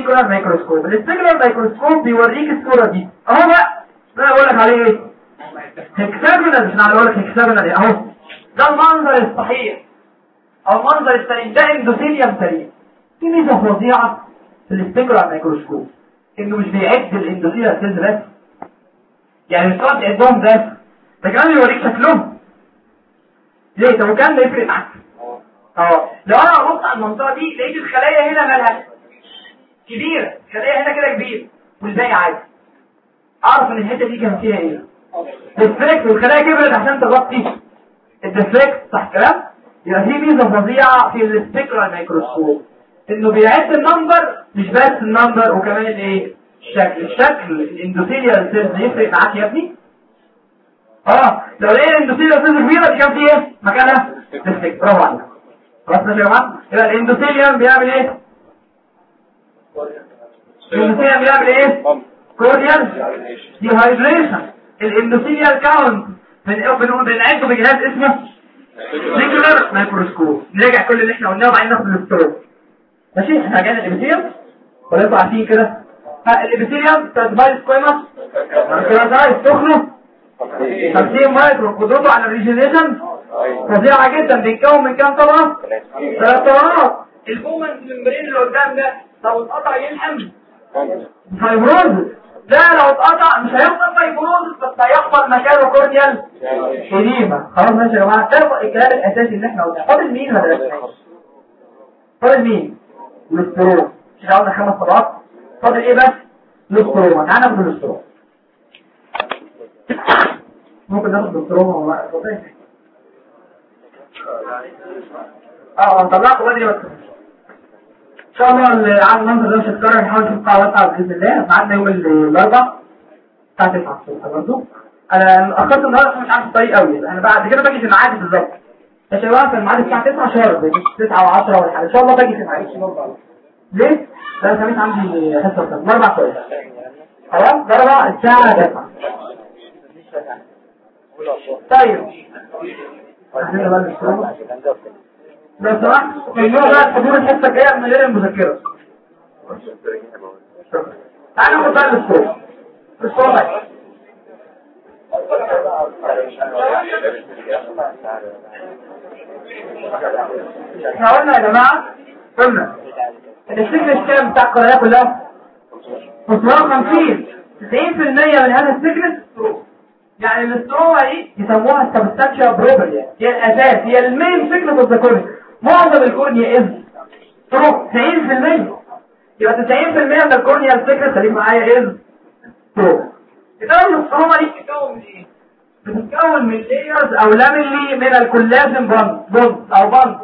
السبيكولار مايكروسكوب. السبيكولار مايكروسكوب بيوريك الصوره دي اهو بقى. ده اقول لك عليه ايه؟ هكساجونال. مش انا بقول لك هكساجونال اهو. ده المنظر الصحيح او المنظر السليم، ده اندوثيليوم سليم. في ميزه فظيعه في السبيكولار مايكروسكوب انه مش بيعد الاندوثيليوم سيلز بس، يعني مش تقعد تعدهم بس، ده كمان بيوريك شكلهم. ليه؟ طب وكان ده يفرق معاك؟ لو انا ببص على المنطقه دي لقيت الخلايا هنا مالها كبيره، الخلايا هنا كده كبير والباقي عادي، اعرف ان الحته دي كان فيها ايه؟ ديفليكت، والخلايا كبرت عشان تغطي الديفليكت، صح كلام؟ يبقى في ميزه فظيعه في السبيكولار مايكروسكوب انه بيعد النمبر، مش بس النمبر وكمان الايه؟ الشكل الاندوثيليال سيلز يفرق معاك يا ابني. لو لقينا الاندوثيليال سيلز كبيره دي كان فيه ايه مكانها؟ ديفليكت. برافو عليك. خلاص ماشي يا جماعه. يبقى الاندوثيليوم بيعمل ايه؟ الاندوثيليوم بيعمل ايه؟ كورنيال ديهايدريشن. الاندوثيليال كاونت بنعده بجهاز اسمه سبيكولار مايكروسكوب. نراجع كل اللي احنا قلناه وبعدين ناخد الاستروك. ماشي. احنا جايين الابيثيليوم ولا انتوا عارفين كده؟ الابيثيليوم ترانسفيرس كويمس كرازايز تخنه 50 مايكرون، قدرته على الريجينيشن فظيعه جدا. بيتكون من كام طبقه؟ 3 طبقات. البومنز ممبرين اللي قدام ده لو اتقطع يلحم فايبروز. ده لو اتقطع مش هيحصل فايبروز بس هيحصل مكانه كورنيال إديمة. خلاص ماشي يا جماعه. ده الكلام الاساسي اللي احنا قلناه. فاضل مين ولا لا؟ فاضل مين؟ الاستروم. مش قلنا 5 طبقات؟ فاضل ايه بس؟ الاستروم. تعالى ناخد الاستروم. ممكن ناخد الاستروم ولا لا؟ طلعته بدري بس ان شاء الله. على المنظر ده مش هتكرر. نحاول نشوف قاعده واسعه باذن الله. ميعادنا يوم الاربعاء الساعه 9 الصبح برضه. انا اخرت النهارده مش عارف الطريق قوي. انا بعد كده باجي في الميعاد بالظبط يا شباب. في الميعاد الساعه 9 شهر 9 و10 ولا حاجه ان شاء الله. باجي في الميعاد ليه؟ ده انا كمان عندي حصه الاربع كويس. خلاص ضربه الساعه 9. طيب عشان بقى نشتغل لو سمحت ممنوع بقى حضور الحصه الجايه من غير المذكره. تعالى ناخد بقى الصوت. احنا قلنا يا جماعه قلنا السيكنس كام بتاع القناه كلها 550. 90% من هذا السيكنس يعني الاستروما دي يسموها السبستانشيا بروبريا، هي الاساس، هي المين سيكنس اوف ذا كورنيا. معظم الكورنيا از ستروك 90%. يبقى 90% من الكورنيا السيكنس خليك معايا از ستروك. يبقى الاستروما دي بتتكون من ايه؟ بتتكون من لايرز او لاميلي من الكولاجين بوند او بوند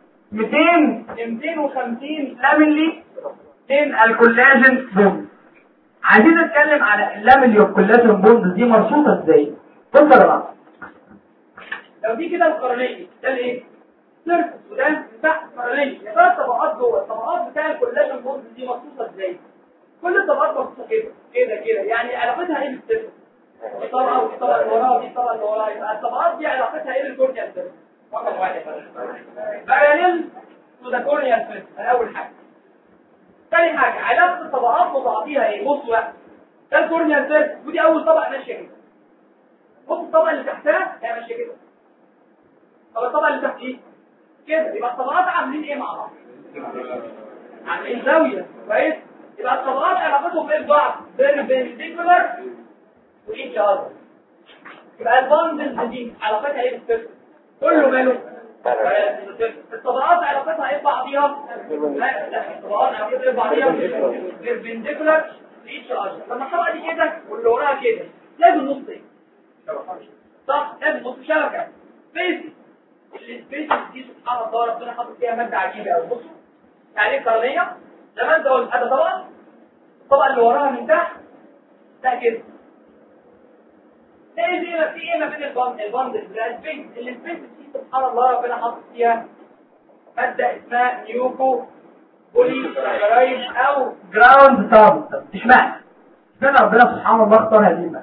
250 لاميلي من الكولاجين بوند. عايزين نتكلم على اللاميلي والكولاجين بوند دي مرصوصه ازاي. بصوا يا جماعه، لو دي كده القرنيه ده الايه؟ سيرفس، وده تحت قرنيه. يا ترى الطبقات جوه الطبقات بتاع الكولاجين بوند دي مرصوصه ازاي؟ كل الطبقات مرصوصه كده يعني علاقتها ايه بالسيرفس؟ الطبقه والطبقه اللي وراها دي الطبقه اللي وراها. يبقى الطبقات دي علاقتها ايه بالكورنيال سيرفس؟ رقم واحد باراليل تو ذا كورنيال سيرفس. اول حاجه. ثاني حاجه علاقه الطبقات ببعضيها ايه؟ بصوا بقى، ده الكورنيال سيرفس ودي اول طبقه ماشيه كده. بص الطبقه اللي تحتها هي ماشيه كده. طب الطبقه اللي تحت ايه؟ كده. يبقى الطبقات عاملين ايه مع بعض؟ عاملين زاويه. كويس. يبقى الطبقات علاقتهم ايه ببعض؟ بيربنديكولار وايتش اذر. يبقى البوندز دي علاقتها ايه بالسيرفس؟ كله ماله؟ الطبقات علاقتها ايه ببعضيها؟ لا الطبقات علاقتها ايه ببعضيها؟ بيربنديكولار وايتش اذر. لما الطبقه دي كده واللي وراها كده لازم نص ايه؟ صح، لازم نص شبكه سبيس. السبيس دي سبحان الله ربنا حاطط فيها ماده عجيبه قوي. بصوا يعني القرنيه لما انت قلت هذا طبقه، الطبقه اللي وراها من تحت ده كده. ايه في ايه ما بين الباند السبيس دي سبحان الله ربنا حاطط فيها ماده اسمها نيوكو بولي ساكرايد او جراوند سابستانس. اشمعنى ربنا سبحان الله اختار هذه الماده؟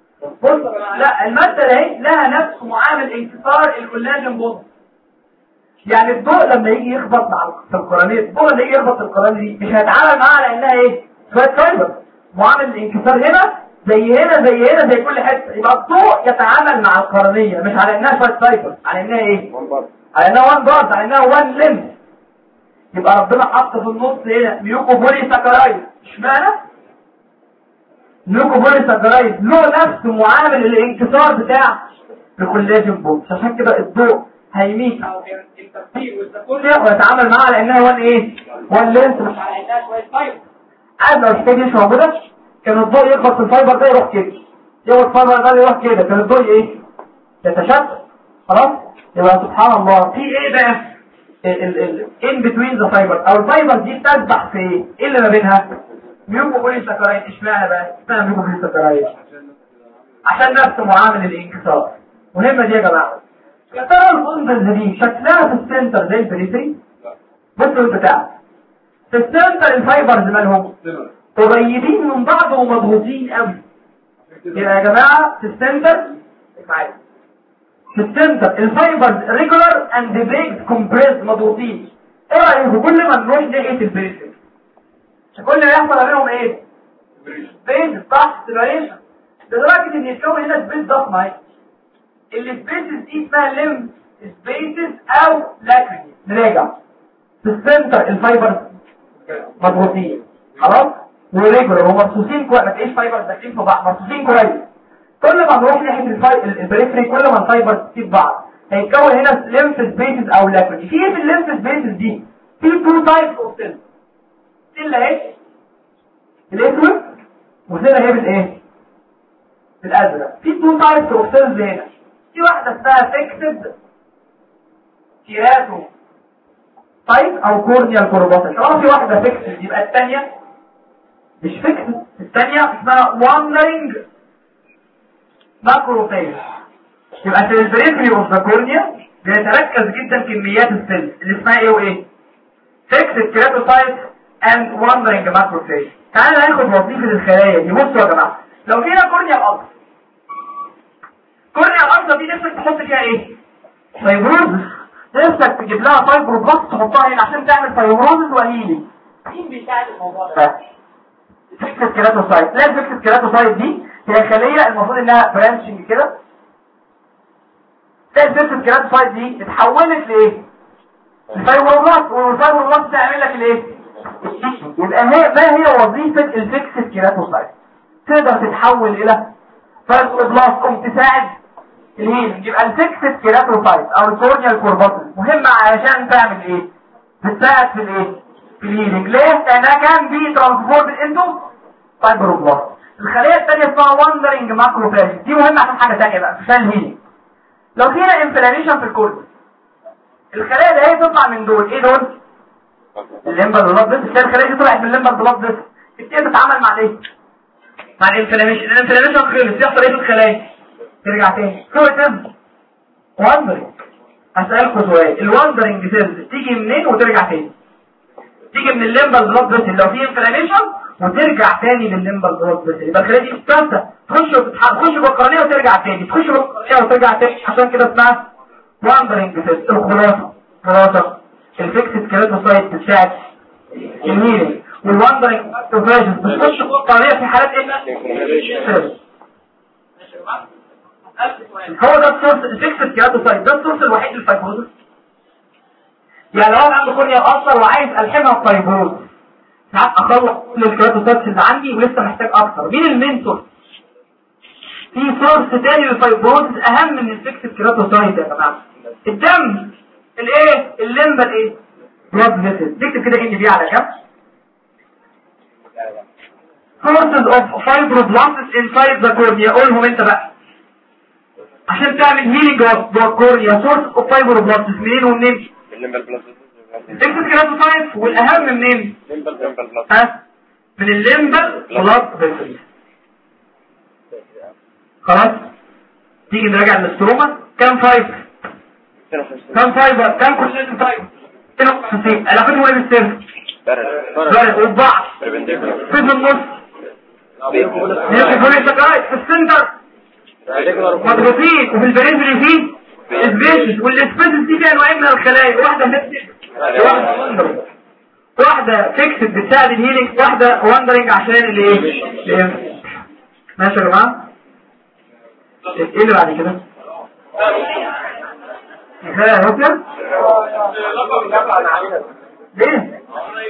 بص لا الماده دي لها نفس معامل انكسار الكولاجين بوند. يعني الضوء لما يجي يخبط في القرنيه، الضوء اللي يجي يخبط في القرنيه دي مش هيتعامل معاها على انها ايه؟ شويه فايبر. معامل الانكسار هنا زي هنا زي هنا زي كل حته. يبقى الضوء يتعامل مع القرنيه مش على انها شويه فايبر، على انها ايه؟ على انها وان بارت، على انها وان لينث. يبقى ربنا حط في النص هنا ميوكوبولي ساكرايد. اشمعنى؟ ميوكوبولي ساكرايد له نفس معامل الانكسار بتاع الكولاجين بوند، عشان كده الضوء هيميت او الترتيب والتكوين ويتعامل معاها على انها وان ايه؟ وان لينث مش على انها شويه فايبر. عاد لو الحكايه دي مش موجوده كان الضوء يخبط في الفايبر ده يروح كده، يخبط الفايبر ده يروح كده، كان الضوء ايه؟ يتشتت. خلاص؟ يبقى سبحان الله في ايه بقى؟ in between the fiber او الفايبر دي تسبح في ايه؟ ايه اللي ما بينها؟ ميوكوبولي ساكرايد. اشمعنى بقى؟ اسمها ميوكوبولي ساكرايد عشان نفس معامل الانكسار. مهمه دي يا جماعه. يا ترى البوندز دي شكلها في السنتر زي البريفري؟ بصوا البتاع في السنتر الفايبرز مالهم قريبين من بعض ومضغوطين قوي. يبقى يا جماعه في السنتر الفايبرز ريجولار اند بريك كومبريس مضغوطين. ايه رايكم كل ما نروح ناحيه البريفري كل ما يحصل عليهم ايه؟ سبيس صح سيبريشن لدرجه ان يتكون هنا سبيس ضخمه اهي. السبيسز دي اسمها ليم سبيسز او لاكريجي. نراجع في السنتر الفايبرز مضغوطين خلاص وريجولار ومرصوصين كويس. ما تلاقيش فايبرز داخلين في بعض، مرصوصين كويس. كل ما نروح ناحيه البريفري كل ما الفايبرز تسيب بعض هيتكون هنا ليمف سبيسز او لاكريجي. في ايه في الليمف سبيسز دي؟ في تو تايبس اوف سيلز. سيل اهي الاسود وسيل اهي بالايه؟ بالازرق. في تو تايبس اوف سيلز هنا. في واحده اسمها فيكسد كيراتو طيب او كورنيال كورباتل. طالما في واحده فيكسد يبقى الثانيه مش فيكسد. الثانيه اسمها واندرنج ماكروفيج. يبقى في البريفري اوف ذا كورنيا بيتركز جدا كميات السيلز اللي اسمها ايه وايه؟ فيكسد كيراتوسايت اند واندرنج ماكروفيج. تعالى ناخد وظيفه الخلايا دي. بصوا يا جماعه لو فينا كورنيا الارض، كورنيا الارض دي نفسك تحط فيها ايه؟ فايبروز. نفسك تجيب لها فايبروبلاست تحطها هنا عشان تعمل فايبروز وهيلي. مين بيساعد الموضوع ده؟ فيكسد كيراتوسايت. لا الفيكسد كيراتوسايت دي هي خليه المفروض انها برانشنج كده. الفيكسد كيراتوسايت دي اتحولت لايه؟ الفايبروبلاست، والفايبروبلاست تعمل لك الايه؟ يبقى ما هي وظيفه الفيكسد كيراتوسايت؟ تقدر تتحول الى فايبروبلاست تساعد الهيلينج. يبقى الفيكسد كيراتوسايت او الكورنيال كورباتل مهمه علشان تعمل ايه؟ بتساعد في الايه؟ في الهيلينج. ليه؟ لانها كان بي ترانسفورم انتو فايبروبلاست. الخليه الثانيه اسمها واندرنج ماكروفاج. دي مهمه عشان حاجه ثانيه بقى عشان الهيلينج. لو فينا انفلاميشن في الكورنيا الخلايا اللي هي تطلع من دول ايه دول؟ الليمبر بلاد فيسل. الخلايا دي طلعت من الليمبر بلاد فيسل بتبتدي تتعامل مع ايه؟ مع الانفلاميشن. الانفلاميشن خلص يحصل ايه في الخلايا؟ ترجع تاني. سو تبقى واندرنج. هسألكوا سؤال، الواندرنج سيلز تيجي منين وترجع تاني؟ تيجي من الليمبر بلاد فيسل لو في انفلاميشن وترجع تاني للليمبر بلاد فيسل. يبقى الخلايا دي الثالثه تخش بالقرنيه وترجع تاني، تخش بالقرنيه وترجع تاني، عشان كده اسمها واندرنج سيلز. الخلاصه الفيكسد كيراتوسايت بتساعد الهيلينج، والواندرنج ماكروفاج بتخش بالقرنيه في حالات ايه؟ هو ده السورس. الفيكسد كيراتوسايت ده السورس الوحيد للفايبروز. يعني لو انا عندي كورنيا اثر وعايز الحمها بفايبروز ساعات اخلص كل الكيراتوسايت اللي عندي ولسه محتاج اكتر. مين المنتور؟ في سورس تاني للفايبروز اهم من الفيكسد كيراتوسايت يا جماعه. الدم الايه؟ الليمبا الايه؟ بلاد فيسل. تكتب كده ان دي على جنب. sources of fibroblasts inside the cornea. قولهم انت بقى عشان تعمل هيلينج جوه الكورنيا. سورس اوف فايبروبلاست منين ومنين؟ الفيكسد كيراتوسايت. والاهم منين؟ من الليمبر بلاد فيسل. خلاص تيجي نراجع الاستروما. كام فايبر؟ كام كولاجين فايبر؟ 52. علاقتهم ايه بالسيرف؟ وبعض في النص يبقى سكرايت في السنتر مضغوطين، وفي البريفري فيه سبيشيز، والسبيشيز دي فيها نوعين من الخلايا، واحده نفسي واحده وندرنج، واحده فيكسد بتساعد الهيلينج، واحده وندرنج عشان الايه. ماشي يا جماعه؟ ايه اللي بعد كده؟ يا هوكر ليه؟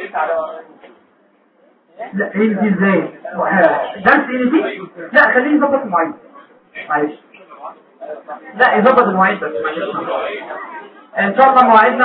لا ايه دي ازاي؟ درس ايه دي؟ لا خليه يظبط المواعيد معلش، لا يظبط المواعيد بس معلش ان شاء الله مواعيدنا